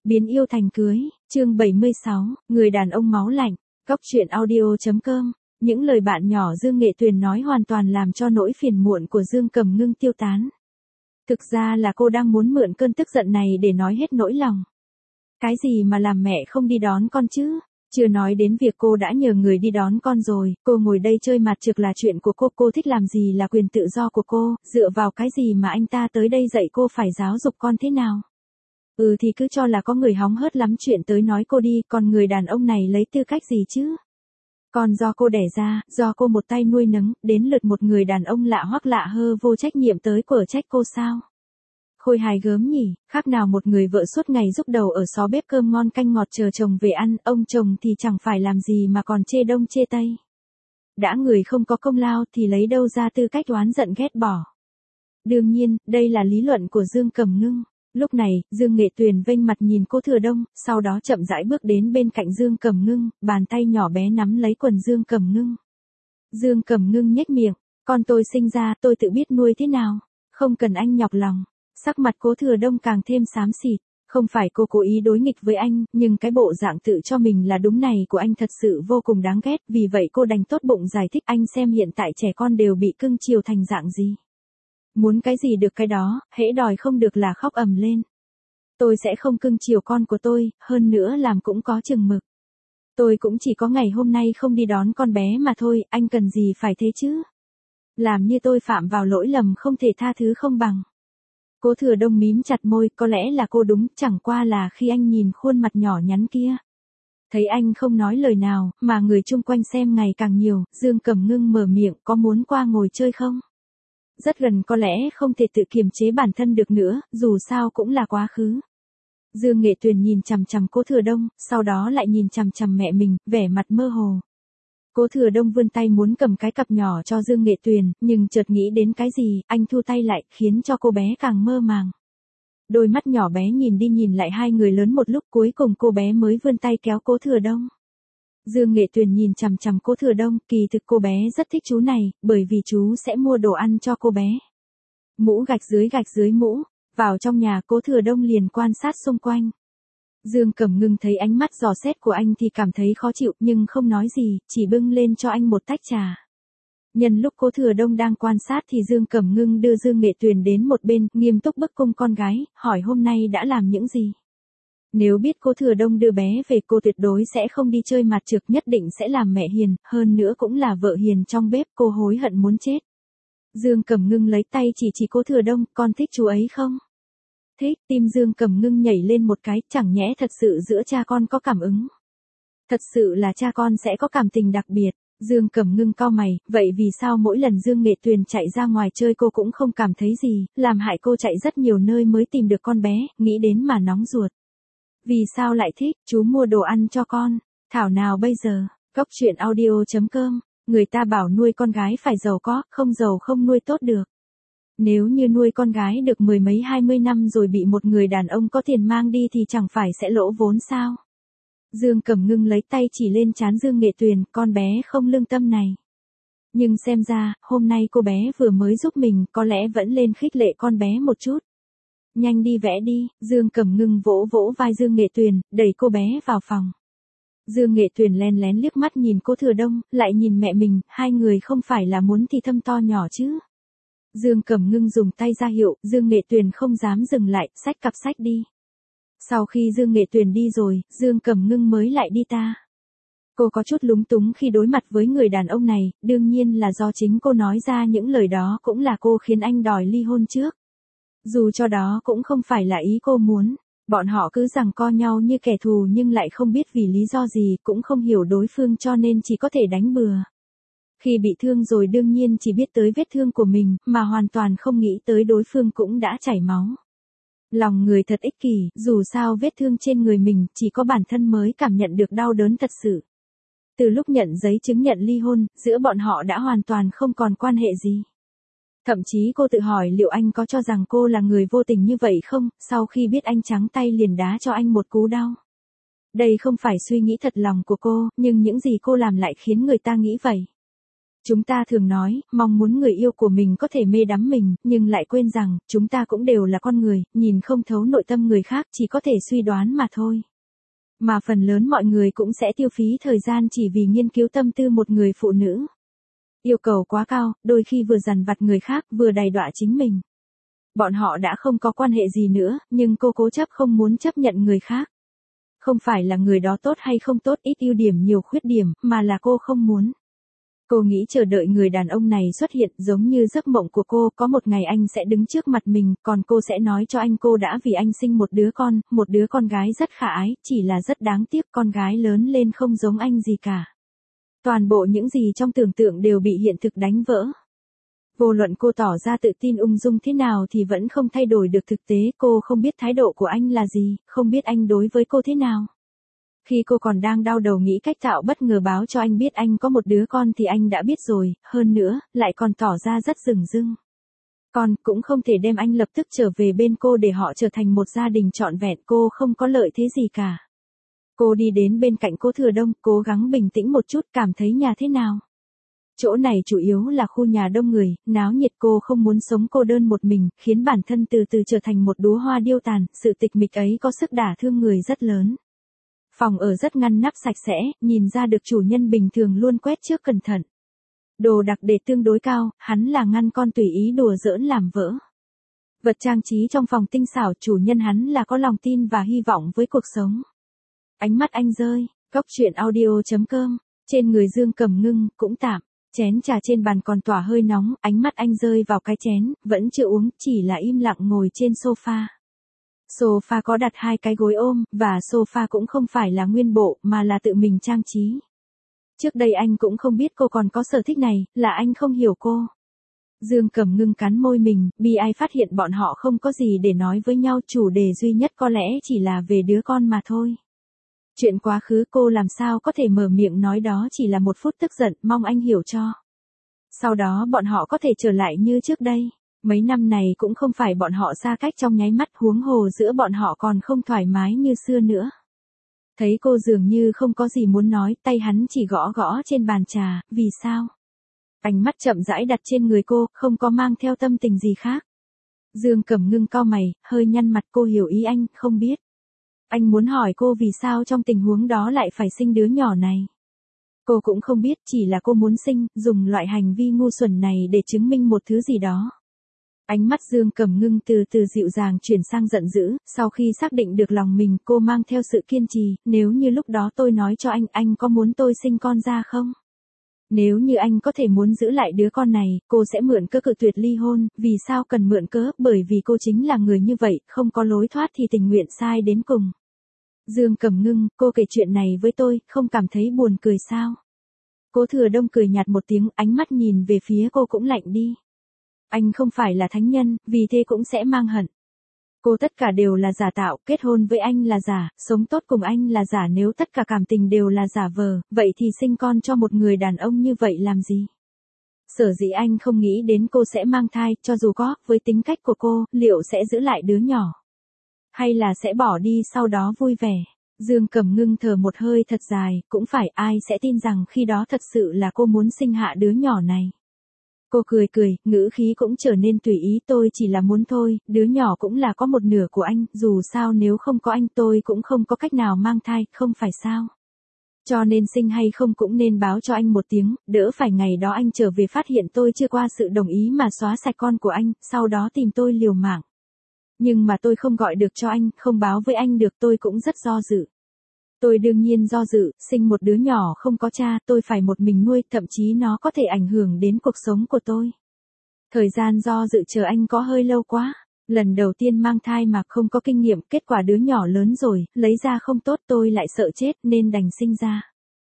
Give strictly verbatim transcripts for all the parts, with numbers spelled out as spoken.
Biến yêu thành cưới, chương bảy mươi sáu, người đàn ông máu lạnh, Cóc truyện audio.com. Những lời bạn nhỏ Dương Nghệ Tuyền nói hoàn toàn làm cho nỗi phiền muộn của Dương Cầm Ngưng tiêu tán. Thực ra là cô đang muốn mượn cơn tức giận này để nói hết nỗi lòng. Cái gì mà làm mẹ không đi đón con chứ? Chưa nói đến việc cô đã nhờ người đi đón con rồi, cô ngồi đây chơi mặt trược là chuyện của cô, cô thích làm gì là quyền tự do của cô, dựa vào cái gì mà anh ta tới đây dạy cô phải giáo dục con thế nào? Ừ thì cứ cho là có người hóng hớt lắm chuyện tới nói cô đi, còn người đàn ông này lấy tư cách gì chứ? Còn do cô đẻ ra, do cô một tay nuôi nấng, đến lượt một người đàn ông lạ hoắc lạ hơ vô trách nhiệm tới quở trách cô sao? Khôi hài gớm nhỉ, khác nào một người vợ suốt ngày rúc đầu ở xó bếp cơm ngon canh ngọt chờ chồng về ăn, ông chồng thì chẳng phải làm gì mà còn chê đông chê tây. Đã người không có công lao thì lấy đâu ra tư cách oán giận ghét bỏ. Đương nhiên, đây là lý luận của Dương Cầm Ngưng. Lúc này, Dương Nghệ Tuyền vênh mặt nhìn cô Thừa Đông, sau đó chậm rãi bước đến bên cạnh Dương Cầm Ngưng, bàn tay nhỏ bé nắm lấy quần Dương Cầm Ngưng. Dương Cầm Ngưng nhếch miệng, con tôi sinh ra tôi tự biết nuôi thế nào, không cần anh nhọc lòng. Sắc mặt cô Thừa Đông càng thêm xám xịt, không phải cô cố ý đối nghịch với anh, nhưng cái bộ dạng tự cho mình là đúng này của anh thật sự vô cùng đáng ghét, vì vậy cô đành tốt bụng giải thích anh xem hiện tại trẻ con đều bị cưng chiều thành dạng gì. Muốn cái gì được cái đó, hễ đòi không được là khóc ầm lên. Tôi sẽ không cưng chiều con của tôi, hơn nữa làm cũng có chừng mực. Tôi cũng chỉ có ngày hôm nay không đi đón con bé mà thôi, anh cần gì phải thế chứ? Làm như tôi phạm vào lỗi lầm không thể tha thứ không bằng. Cô Thừa Đông mím chặt môi, có lẽ là cô đúng, chẳng qua là khi anh nhìn khuôn mặt nhỏ nhắn kia. Thấy anh không nói lời nào, mà người chung quanh xem ngày càng nhiều, Dương Cầm Ngưng mở miệng, có muốn qua ngồi chơi không? Rất gần có lẽ không thể tự kiềm chế bản thân được nữa, dù sao cũng là quá khứ. Dương Nghệ Tuyền nhìn chằm chằm cô Thừa Đông, sau đó lại nhìn chằm chằm mẹ mình, vẻ mặt mơ hồ. Cô Thừa Đông vươn tay muốn cầm cái cặp nhỏ cho Dương Nghệ Tuyền, nhưng chợt nghĩ đến cái gì, anh thu tay lại, khiến cho cô bé càng mơ màng. Đôi mắt nhỏ bé nhìn đi nhìn lại hai người lớn một lúc, cuối cùng cô bé mới vươn tay kéo cô Thừa Đông. Dương Nghệ Tuyền nhìn chằm chằm cô Thừa Đông, kỳ thực cô bé rất thích chú này, bởi vì chú sẽ mua đồ ăn cho cô bé. Mũ gạch dưới gạch dưới mũ, vào trong nhà cô Thừa Đông liền quan sát xung quanh. Dương Cầm Ngưng thấy ánh mắt dò xét của anh thì cảm thấy khó chịu nhưng không nói gì, chỉ bưng lên cho anh một tách trà. Nhân lúc cô Thừa Đông đang quan sát thì Dương Cầm Ngưng đưa Dương Nghệ Tuyền đến một bên, nghiêm túc bức cung con gái, hỏi hôm nay đã làm những gì. Nếu biết cô Thừa Đông đưa bé về cô tuyệt đối sẽ không đi chơi mặt trược, nhất định sẽ làm mẹ hiền, hơn nữa cũng là vợ hiền trong bếp, cô hối hận muốn chết. Dương Cầm Ngưng lấy tay chỉ chỉ cô Thừa Đông, con thích chú ấy không? Thích, tim Dương Cầm Ngưng nhảy lên một cái, chẳng nhẽ thật sự giữa cha con có cảm ứng. Thật sự là cha con sẽ có cảm tình đặc biệt. Dương Cầm Ngưng cau mày, vậy vì sao mỗi lần Dương Nghệ Tuyền chạy ra ngoài chơi cô cũng không cảm thấy gì, làm hại cô chạy rất nhiều nơi mới tìm được con bé, nghĩ đến mà nóng ruột. Vì sao lại thích, chú mua đồ ăn cho con, thảo nào bây giờ, Cóc truyện audio.com, người ta bảo nuôi con gái phải giàu có, không giàu không nuôi tốt được. Nếu như nuôi con gái được mười mấy hai mươi năm rồi bị một người đàn ông có tiền mang đi thì chẳng phải sẽ lỗ vốn sao? Dương Cầm Ngưng lấy tay chỉ lên trán Dương Nghệ Tuyền, con bé không lương tâm này. Nhưng xem ra, hôm nay cô bé vừa mới giúp mình, có lẽ vẫn lên khích lệ con bé một chút. Nhanh đi vẽ đi, Dương Cầm Ngưng vỗ vỗ vai Dương Nghệ Tuyền, đẩy cô bé vào phòng. Dương Nghệ Tuyền len lén liếc mắt nhìn cô Thừa Đông, lại nhìn mẹ mình, hai người không phải là muốn thì thâm to nhỏ chứ. Dương Cầm Ngưng dùng tay ra hiệu, Dương Nghệ Tuyền không dám dừng lại, xách cặp sách đi. Sau khi Dương Nghệ Tuyền đi rồi, Dương Cầm Ngưng mới lại đi ta. Cô có chút lúng túng khi đối mặt với người đàn ông này, đương nhiên là do chính cô nói ra những lời đó, cũng là cô khiến anh đòi ly hôn trước. Dù cho đó cũng không phải là ý cô muốn, bọn họ cứ giằng co nhau như kẻ thù nhưng lại không biết vì lý do gì, cũng không hiểu đối phương cho nên chỉ có thể đánh bừa. Khi bị thương rồi đương nhiên chỉ biết tới vết thương của mình, mà hoàn toàn không nghĩ tới đối phương cũng đã chảy máu. Lòng người thật ích kỷ, dù sao vết thương trên người mình, chỉ có bản thân mới cảm nhận được đau đớn thật sự. Từ lúc nhận giấy chứng nhận ly hôn, giữa bọn họ đã hoàn toàn không còn quan hệ gì. Thậm chí cô tự hỏi liệu anh có cho rằng cô là người vô tình như vậy không, sau khi biết anh trắng tay liền đá cho anh một cú đau. Đây không phải suy nghĩ thật lòng của cô, nhưng những gì cô làm lại khiến người ta nghĩ vậy. Chúng ta thường nói, mong muốn người yêu của mình có thể mê đắm mình, nhưng lại quên rằng, chúng ta cũng đều là con người, nhìn không thấu nội tâm người khác, chỉ có thể suy đoán mà thôi. Mà phần lớn mọi người cũng sẽ tiêu phí thời gian chỉ vì nghiên cứu tâm tư một người phụ nữ. Yêu cầu quá cao, đôi khi vừa dằn vặt người khác, vừa đày đọa chính mình. Bọn họ đã không có quan hệ gì nữa, nhưng cô cố chấp không muốn chấp nhận người khác. Không phải là người đó tốt hay không tốt, ít ưu điểm nhiều khuyết điểm, mà là cô không muốn. Cô nghĩ chờ đợi người đàn ông này xuất hiện giống như giấc mộng của cô, có một ngày anh sẽ đứng trước mặt mình, còn cô sẽ nói cho anh cô đã vì anh sinh một đứa con, một đứa con gái rất khả ái, chỉ là rất đáng tiếc con gái lớn lên không giống anh gì cả. Toàn bộ những gì trong tưởng tượng đều bị hiện thực đánh vỡ. Vô luận cô tỏ ra tự tin ung dung thế nào thì vẫn không thay đổi được thực tế, cô không biết thái độ của anh là gì, không biết anh đối với cô thế nào. Khi cô còn đang đau đầu nghĩ cách tạo bất ngờ báo cho anh biết anh có một đứa con thì anh đã biết rồi, hơn nữa, lại còn tỏ ra rất dửng dưng. Con cũng không thể đem anh lập tức trở về bên cô để họ trở thành một gia đình trọn vẹn, cô không có lợi thế gì cả. Cô đi đến bên cạnh Cố Thừa Đông, cố gắng bình tĩnh một chút, cảm thấy nhà thế nào. Chỗ này chủ yếu là khu nhà đông người, náo nhiệt, cô không muốn sống cô đơn một mình, khiến bản thân từ từ trở thành một đóa hoa điêu tàn, sự tịch mịch ấy có sức đả thương người rất lớn. Phòng ở rất ngăn nắp sạch sẽ, nhìn ra được chủ nhân bình thường luôn quét trước cẩn thận. Đồ đạc để tương đối cao, hắn là ngăn con tùy ý đùa giỡn làm vỡ. Vật trang trí trong phòng tinh xảo, chủ nhân hắn là có lòng tin và hy vọng với cuộc sống. Ánh mắt anh rơi, Cóc truyện audio chấm com, trên người Dương Cẩm Ngưng, cũng tạm. Chén trà trên bàn còn tỏa hơi nóng, ánh mắt anh rơi vào cái chén, vẫn chưa uống, chỉ là im lặng ngồi trên sofa. Sofa có đặt hai cái gối ôm, và sofa cũng không phải là nguyên bộ, mà là tự mình trang trí. Trước đây anh cũng không biết cô còn có sở thích này, là anh không hiểu cô. Dương Cẩm Ngưng cắn môi mình, bi ai phát hiện bọn họ không có gì để nói với nhau, chủ đề duy nhất có lẽ chỉ là về đứa con mà thôi. Chuyện quá khứ cô làm sao có thể mở miệng nói đó chỉ là một phút tức giận, mong anh hiểu cho. Sau đó bọn họ có thể trở lại như trước đây. Mấy năm này cũng không phải bọn họ xa cách trong nháy mắt, huống hồ giữa bọn họ còn không thoải mái như xưa nữa. Thấy cô dường như không có gì muốn nói, tay hắn chỉ gõ gõ trên bàn trà, vì sao? Ánh mắt chậm rãi đặt trên người cô, không có mang theo tâm tình gì khác. Dương Cẩm Ngưng cau mày, hơi nhăn mặt, cô hiểu ý anh, không biết. Anh muốn hỏi cô vì sao trong tình huống đó lại phải sinh đứa nhỏ này. Cô cũng không biết, chỉ là cô muốn sinh, dùng loại hành vi ngu xuẩn này để chứng minh một thứ gì đó. Ánh mắt Dương Cẩm Ngưng từ từ dịu dàng chuyển sang giận dữ, sau khi xác định được lòng mình, cô mang theo sự kiên trì, nếu như lúc đó tôi nói cho anh, anh có muốn tôi sinh con ra không? Nếu như anh có thể muốn giữ lại đứa con này, cô sẽ mượn cớ cự tuyệt ly hôn, vì sao cần mượn cớ, bởi vì cô chính là người như vậy, không có lối thoát thì tình nguyện sai đến cùng. Dương Cẩm Ngưng, cô kể chuyện này với tôi, không cảm thấy buồn cười sao? Cố Thừa Đông cười nhạt một tiếng, ánh mắt nhìn về phía cô cũng lạnh đi. Anh không phải là thánh nhân, vì thế cũng sẽ mang hận. Cô tất cả đều là giả tạo, kết hôn với anh là giả, sống tốt cùng anh là giả, nếu tất cả cảm tình đều là giả vờ, vậy thì sinh con cho một người đàn ông như vậy làm gì? Sở dĩ anh không nghĩ đến cô sẽ mang thai, cho dù có, với tính cách của cô, liệu sẽ giữ lại đứa nhỏ? Hay là sẽ bỏ đi sau đó vui vẻ? Dương Cẩm Ngưng thở một hơi thật dài, cũng phải, ai sẽ tin rằng khi đó thật sự là cô muốn sinh hạ đứa nhỏ này. Cô cười cười, ngữ khí cũng trở nên tùy ý, tôi chỉ là muốn thôi, đứa nhỏ cũng là có một nửa của anh, dù sao nếu không có anh tôi cũng không có cách nào mang thai, không phải sao? Cho nên sinh hay không cũng nên báo cho anh một tiếng, đỡ phải ngày đó anh trở về phát hiện tôi chưa qua sự đồng ý mà xóa sạch con của anh, sau đó tìm tôi liều mạng. Nhưng mà tôi không gọi được cho anh, không báo với anh được, tôi cũng rất do dự. Tôi đương nhiên do dự, sinh một đứa nhỏ không có cha, tôi phải một mình nuôi, thậm chí nó có thể ảnh hưởng đến cuộc sống của tôi. Thời gian do dự chờ anh có hơi lâu quá. Lần đầu tiên mang thai mà không có kinh nghiệm, kết quả đứa nhỏ lớn rồi, lấy ra không tốt, tôi lại sợ chết nên đành sinh ra.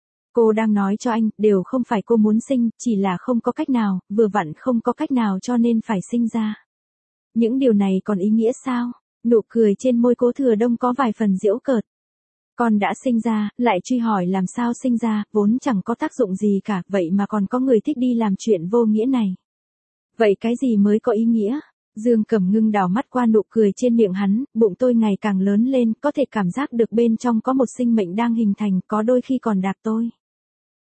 Cô đang nói cho anh, đều không phải cô muốn sinh, chỉ là không có cách nào, vừa vặn không có cách nào cho nên phải sinh ra. Những điều này còn ý nghĩa sao? Nụ cười trên môi Cố Thừa Đông có vài phần giễu cợt. Con đã sinh ra, lại truy hỏi làm sao sinh ra, vốn chẳng có tác dụng gì cả, vậy mà còn có người thích đi làm chuyện vô nghĩa này. Vậy cái gì mới có ý nghĩa? Dương Cẩm Ngưng đảo mắt qua nụ cười trên miệng hắn, bụng tôi ngày càng lớn lên, có thể cảm giác được bên trong có một sinh mệnh đang hình thành, có đôi khi còn đạp tôi.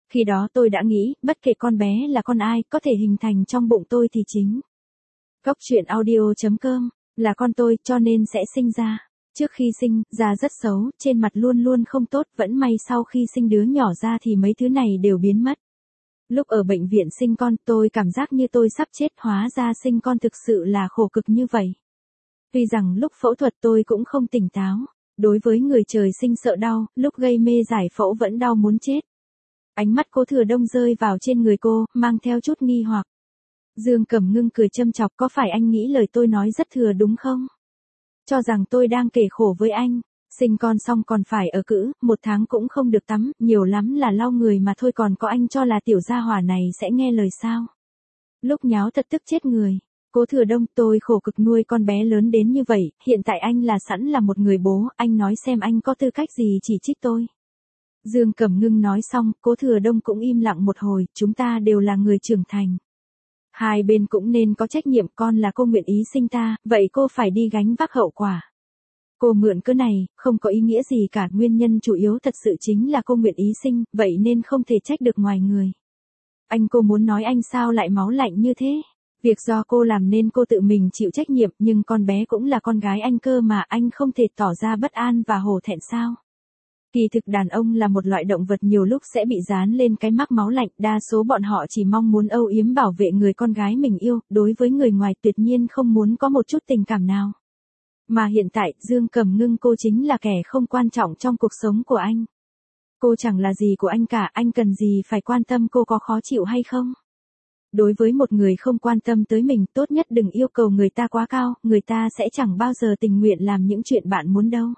Khi đó tôi đã nghĩ, bất kể con bé là con ai, có thể hình thành trong bụng tôi thì chính. Góc truyện audio chấm com, là con tôi, cho nên sẽ sinh ra. Trước khi sinh, da rất xấu, trên mặt luôn luôn không tốt, vẫn may sau khi sinh đứa nhỏ ra thì mấy thứ này đều biến mất. Lúc ở bệnh viện sinh con, tôi cảm giác như tôi sắp chết, hóa ra sinh con thực sự là khổ cực như vậy. Tuy rằng lúc phẫu thuật tôi cũng không tỉnh táo. Đối với người trời sinh sợ đau, lúc gây mê giải phẫu vẫn đau muốn chết. Ánh mắt Cố Thừa Đông rơi vào trên người cô, mang theo chút nghi hoặc. Dương Cẩm Ngưng cười châm chọc, có phải anh nghĩ lời tôi nói rất thừa đúng không? Cho rằng tôi đang kể khổ với anh. Sinh con xong còn phải ở cữ, một tháng cũng không được tắm, nhiều lắm là lau người mà thôi, còn có anh cho là tiểu gia hỏa này sẽ nghe lời sao? Lúc nháo thật tức chết người. Cố Thừa Đông, tôi khổ cực nuôi con bé lớn đến như vậy, hiện tại anh là sẵn là một người bố, anh nói xem anh có tư cách gì chỉ trích tôi. Dương Cẩm Ngưng nói xong, Cố Thừa Đông cũng im lặng một hồi, chúng ta đều là người trưởng thành. Hai bên cũng nên có trách nhiệm, con là cô nguyện ý sinh ta, vậy cô phải đi gánh vác hậu quả. Cô mượn cớ này, không có ý nghĩa gì cả, nguyên nhân chủ yếu thật sự chính là cô nguyện ý sinh, vậy nên không thể trách được ngoài người. Anh cô muốn nói anh sao lại máu lạnh như thế? Việc do cô làm nên cô tự mình chịu trách nhiệm, nhưng con bé cũng là con gái anh cơ mà, anh không thể tỏ ra bất an và hổ thẹn sao? Kỳ thực đàn ông là một loại động vật nhiều lúc sẽ bị dán lên cái mác máu lạnh, đa số bọn họ chỉ mong muốn âu yếm bảo vệ người con gái mình yêu, đối với người ngoài tuyệt nhiên không muốn có một chút tình cảm nào. Mà hiện tại, Dương Cẩm Ngưng cô chính là kẻ không quan trọng trong cuộc sống của anh. Cô chẳng là gì của anh cả, anh cần gì phải quan tâm cô có khó chịu hay không? Đối với một người không quan tâm tới mình, tốt nhất đừng yêu cầu người ta quá cao, người ta sẽ chẳng bao giờ tình nguyện làm những chuyện bạn muốn đâu.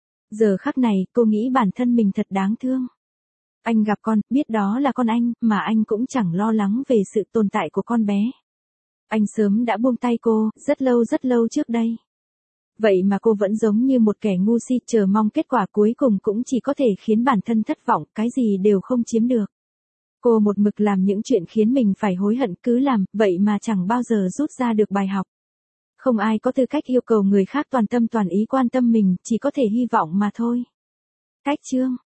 Giờ khắc này, cô nghĩ bản thân mình thật đáng thương. Anh gặp con, biết đó là con anh, mà anh cũng chẳng lo lắng về sự tồn tại của con bé. Anh sớm đã buông tay cô, rất lâu rất lâu trước đây. Vậy mà cô vẫn giống như một kẻ ngu si, chờ mong kết quả cuối cùng cũng chỉ có thể khiến bản thân thất vọng, cái gì đều không chiếm được. Cô một mực làm những chuyện khiến mình phải hối hận, cứ làm, vậy mà chẳng bao giờ rút ra được bài học. Không ai có tư cách yêu cầu người khác toàn tâm toàn ý quan tâm mình, chỉ có thể hy vọng mà thôi. Cách chương